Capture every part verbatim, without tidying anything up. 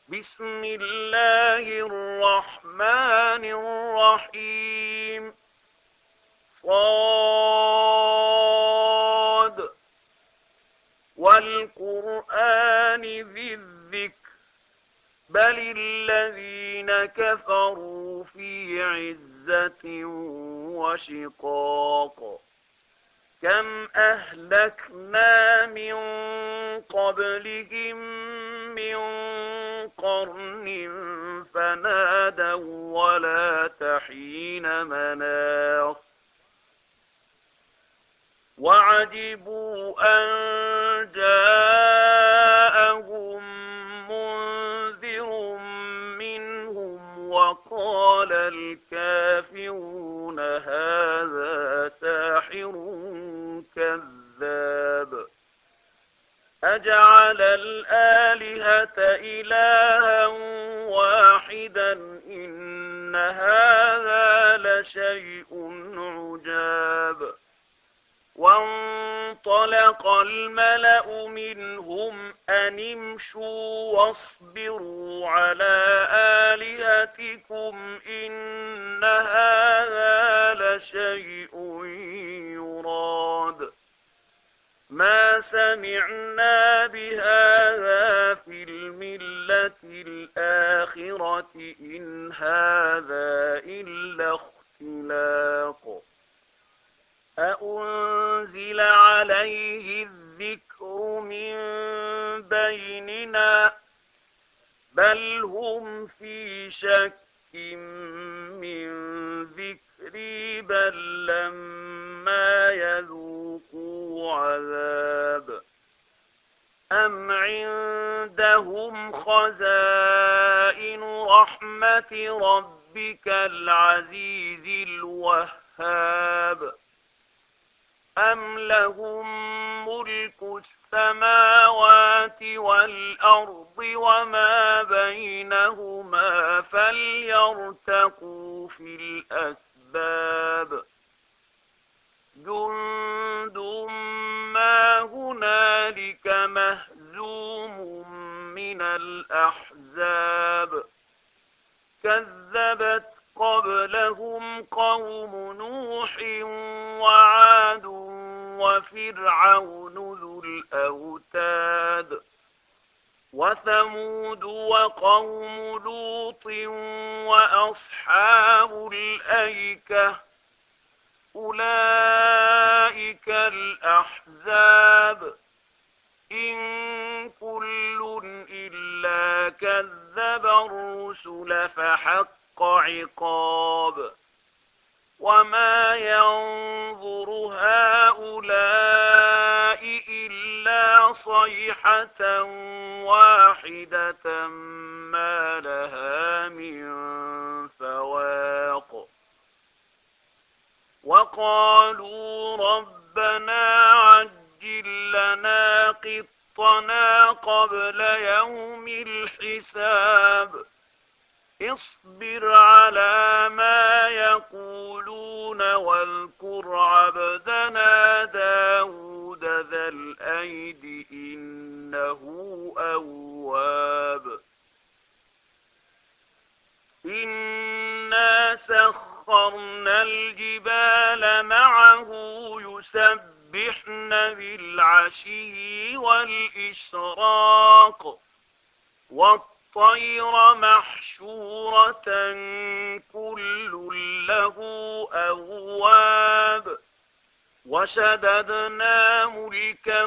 بسم الله الرحمن الرحيم. صاد والقرآن ذي الذكر بل الذين كفروا في عزة وشقاق. كم أهلكنا من قبلهم من قرن فنادوا ولا تحين مناص وعجبوا أن جاءهم منذر منهم وقال الكافرون هذا ساحر كذاب. أجعل الآلهة إلها واحدا إن هذا لشيء عجاب. وانطلق الملأ منهم أن امشوا واصبروا على آلهتكم إن هذا لشيء يراد. ما سمعنا بهذا في الملة الآخرة إن هذا إلا اختلاق. أأنزل عليه الذكر من بيننا بل هم في شك من ذكري بل لما يذوقوا عذاب. أم عندهم خزائن رحمة ربك العزيز الوهاب أم لهم ملك السماوات والأرض وما بينهما فليرتقوا في الأسباب. جند ما هنالك مهزوم من الأحزاب. كذبت قبلهم قوم نوح وعاد وفرعون ذو الأوتاد وثمود وقوم لوط وأصحاب الأيكة أولئك الأحزاب إن كل إلا كذب الرسل فحق عقاب. وما ينظر هؤلاء إلا صيحة واحدة ما لها من فواق. وقالوا ربنا عجل لنا قطنا قبل يوم الحساب. اصبر على ما يقولون واذكر عبدنا داود ذا الأيد إنه أواب. إنا سخرنا الجبال معه يسبحن بالعشي والإشراق والطير محشورة كل له أواب. وشددنا ملكه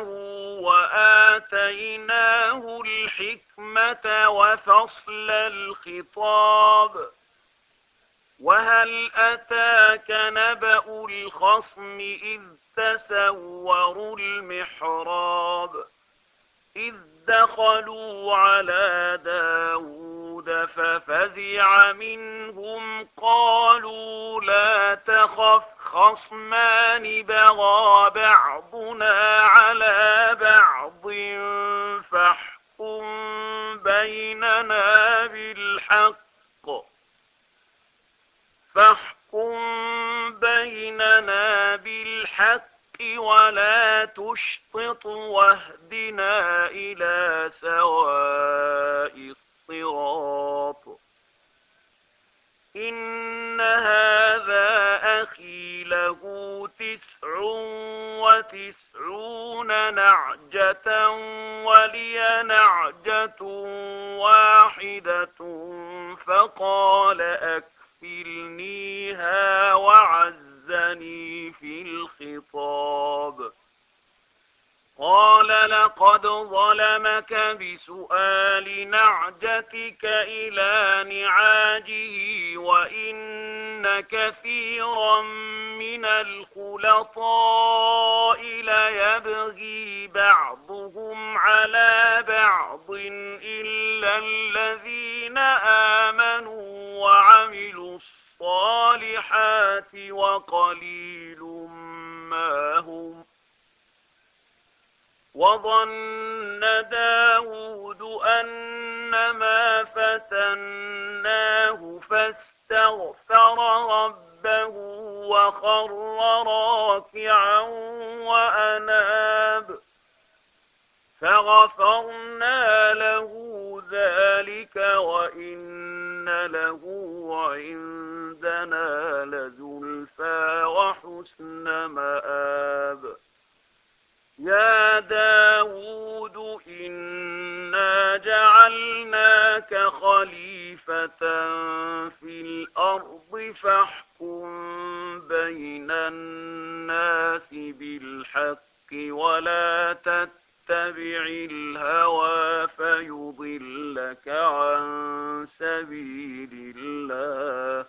وآتيناه الحكمة وفصل الخطاب. وهل أتاك نبأ الخصم إذ تسوروا المحراب إذ دخلوا على داود ففزع منهم قالوا لا تخف خصمان بغى بعضنا على بعض فاحكم بيننا بالحق فاحكم بيننا بالحق ولا تشطط واهدنا إلى سواء الصراط وتسعون نعجة ولي نعجة واحدة فقال أكفلنيها وعزني في الخطاب. قال لقد ظلمك بسؤال نعجتك إلى نعاجه وإن كثيرا من الخلطاء ليبغي بعضهم على بعض إلا الذين آمنوا وعملوا الصالحات وقليل ما هم. وظن داود أنما فتناه فاستغفر ربه وخر راكعا وأناب فغفرنا له ذلك وإن له عندنا لزلفى وحسن مآب. يا داود إنا جعلناك خليفة في الأرض فاحكم بين الناس بالحق ولا تتبع الهوى فيضلك عن سبيل الله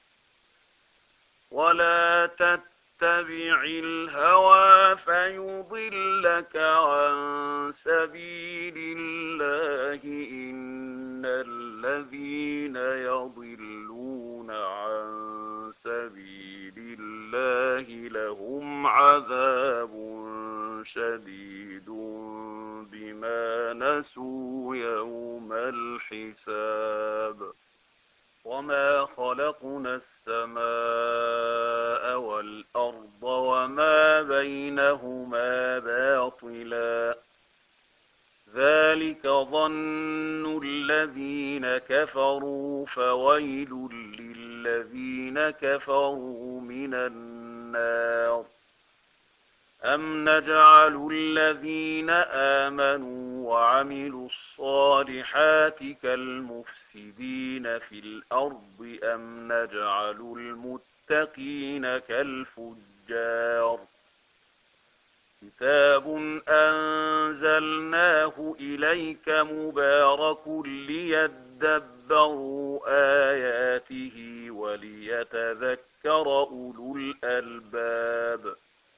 ولا تتبع اتبع الهوى فيضلك عن سبيل الله إن الذين يضلون عن سبيل الله لهم عذاب شديد بما نسوا يوم الحساب. وما خلقنا السماء والأرض وما بينهما باطلا ذلك ظن الذين كفروا فويل للذين كفروا من النار. أم نجعل الذين آمنوا وعملوا الصالحات كالمفسدين في الأرض أم نجعل المتقين كالفجار. كتاب أنزلناه إليك مبارك ليدبروا آياته وليتذكر أولو الألباب.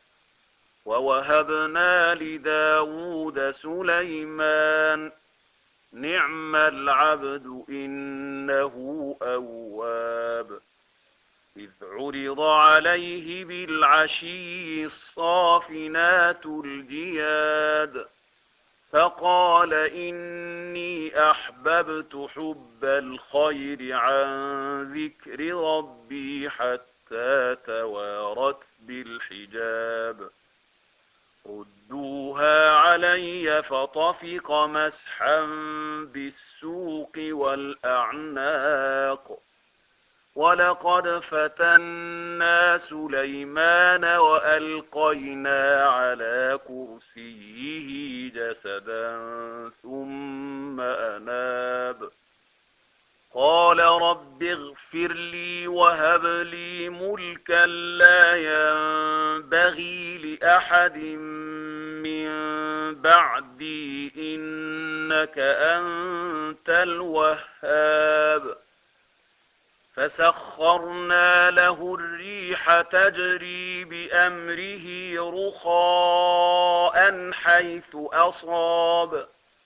ووهبنا لداود سليمان نعم العبد إنه أواب. إذ عرض عليه بالعشي الصافنات الجياد فقال إني أحببت حب الخير عن ذكر ربي حتى توارت بالحجاب. ردوها علي فطفق مسحا بالسوق والأعناق. ولقد فتنا سليمان وألقينا على كرسيه جسدا ثم أناب. قال رب اغفر لي وهب لي ملكا لا ينبغي لأحد من بعدي إنك أنت الوهاب. فسخرنا له الريح تجري بأمره رخاء حيث أصاب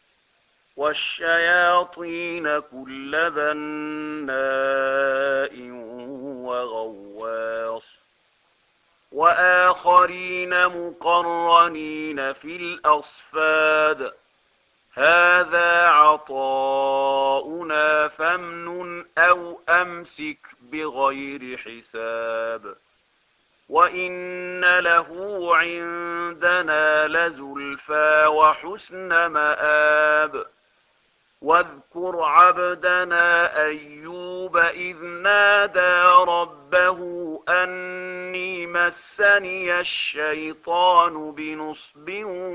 والشياطين كل بناء وغواص وآخرين مقرنين في الأصفاد. هذا عطاؤنا فامنن أو أمسك بغير حساب. وإن له عندنا لزلفى وحسن مآب. واذكر عبدنا أيوب أيوب إذ نادى ربه أني مسني الشيطان بنصب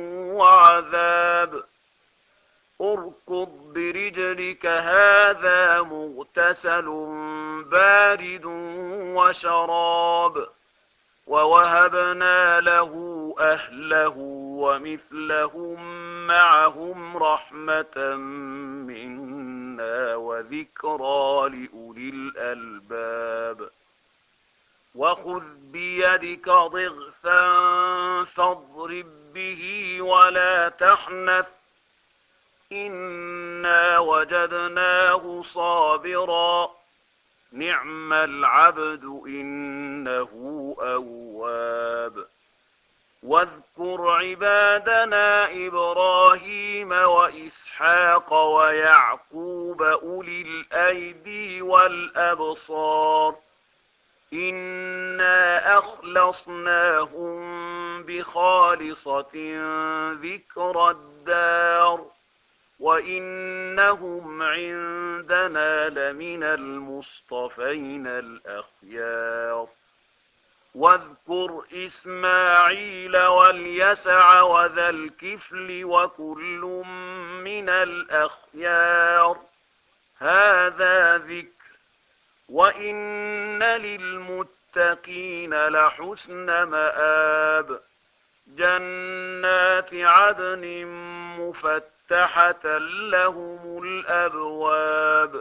وعذاب اركض برجلك هذا مغتسل بارد وشراب ووهبنا له أهله ومثلهم معهم رحمة منا وذكرى لأولي الألباب وخذ بيدك ضغثا فاضرب به ولا تحنث إنا وجدناه صابرا نعم العبد إنه أواب واذكر عبادنا إبراهيم وإسحاق ويعقوب أولي الأيدي والأبصار إنا أخلصناهم بخالصة ذكر الدار وإنهم عندنا لمن المصطفين الأخيار واذكر إسماعيل واليسع وذا الكفل وكل من الأخيار هذا ذكر وإن للمتقين لحسن مآب جنات عدن مفتحة لهم الأبواب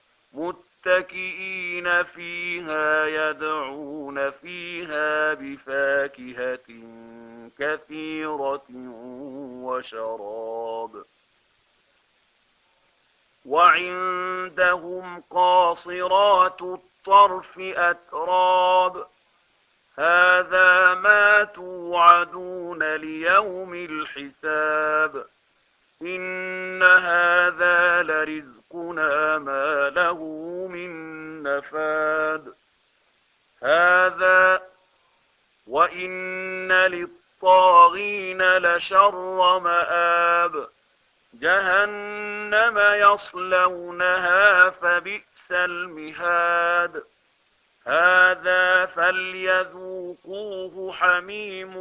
متكئين فيها يدعون فيها بفاكهة كثيرة وشراب وعندهم قاصرات الطرف أتراب هذا ما توعدون ليوم الحساب إن هذا لرزقنا ما له من نفاد هذا وإن للطاغين لشر مآب جهنم يصلونها فبئس المهاد هذا فليذوقوه حميم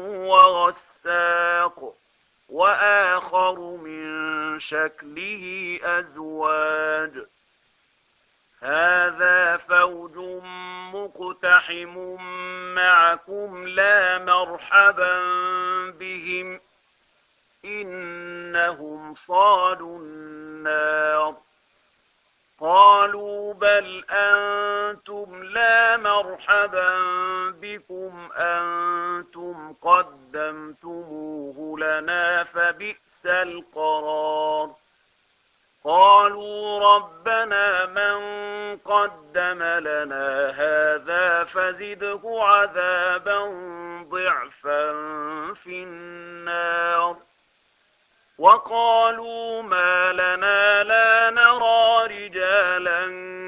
وغساق وآخر من شكله أزواج هذا فوج مقتحم معكم لا مرحبا بهم إنهم صالوا النار قالوا بل أنتم لا مرحبا بكم أنتم قدمتموه لنا فبئس القرار قالوا ربنا من قدم لنا هذا فزده عذابا ضعفا في النار وقالوا ما لنا لا نرى رجالا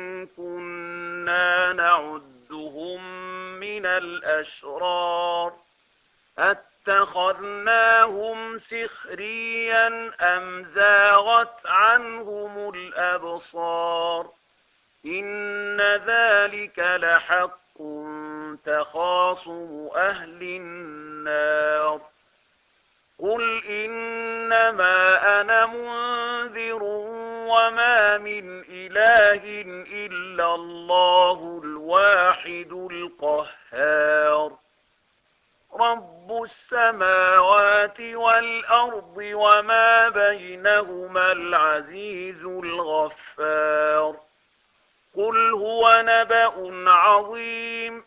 كنا نعدهم من الأشرار اتخذناهم سخريا أم زاغت عنهم الأبصار إن ذلك لحق تخاصم أهل النار قل إنما أنا منذر وما من إله إلا الله الواحد القهار رب السماوات والأرض وما بينهما العزيز الغفار قل هو نبأ عظيم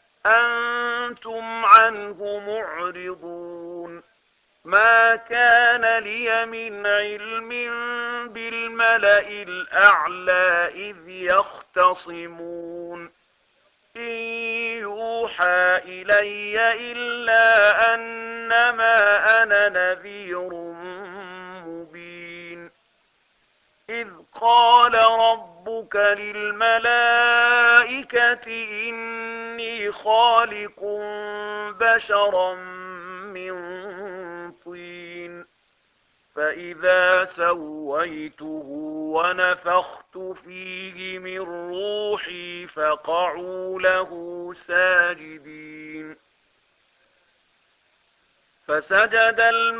أنتم عنه معرضون ما كان لي من علم بالملأ الأعلى إذ يختصمون إن يوحى إلي إلا أنما أنا نذير مبين إذ قال ربك للملائكة إني خالق بشرا من طين فإذا سويته ونفخت فيه من روحي فقعوا له ساجدين فسجد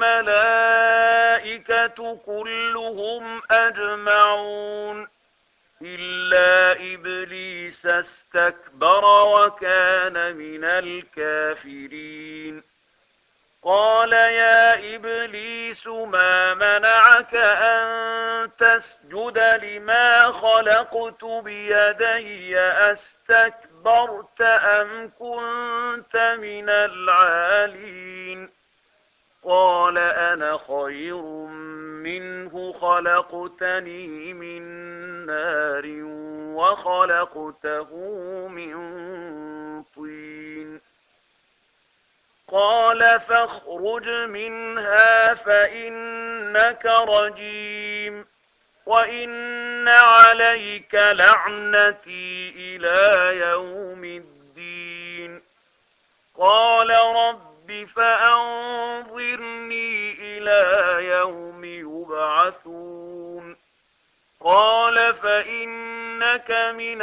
الملائكة كلهم أجمعون إلا إبليس استكبر وكان من الكافرين قال يا إبليس ما منعك أن تسجد لما خلقت بيدي أستكبرت أم كنت من العالين قال أنا خير منه خلقتني من نار وخلقته من طين قال فاخرج منها فإنك رجيم وإن عليك لعنتي إلى يوم الدين قال رب فأنظرني إلى يوم يبعثون قال فإنك من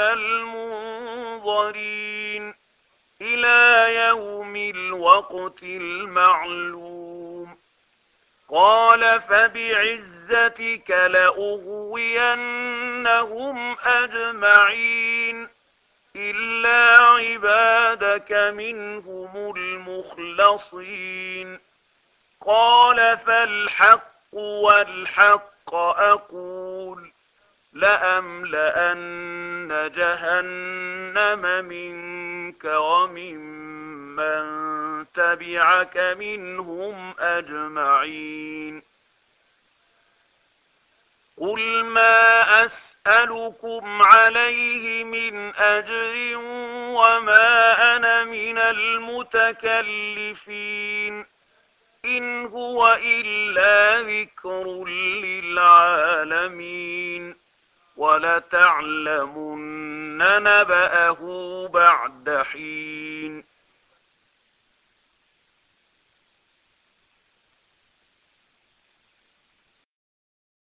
المنظرين إلى يوم الوقت المعلوم قال فبعزتك لأغوينهم أجمعين إلا عبادك منهم المخلصين قال فالحق والحق أقول لأملأن جهنم منك وممن تبعك منهم أجمعين قل ما أسألكم عليه من أجر وما أنا من المتكلفين إن هو إلا ذكر للعالمين ولتعلمن نبأه بعد حين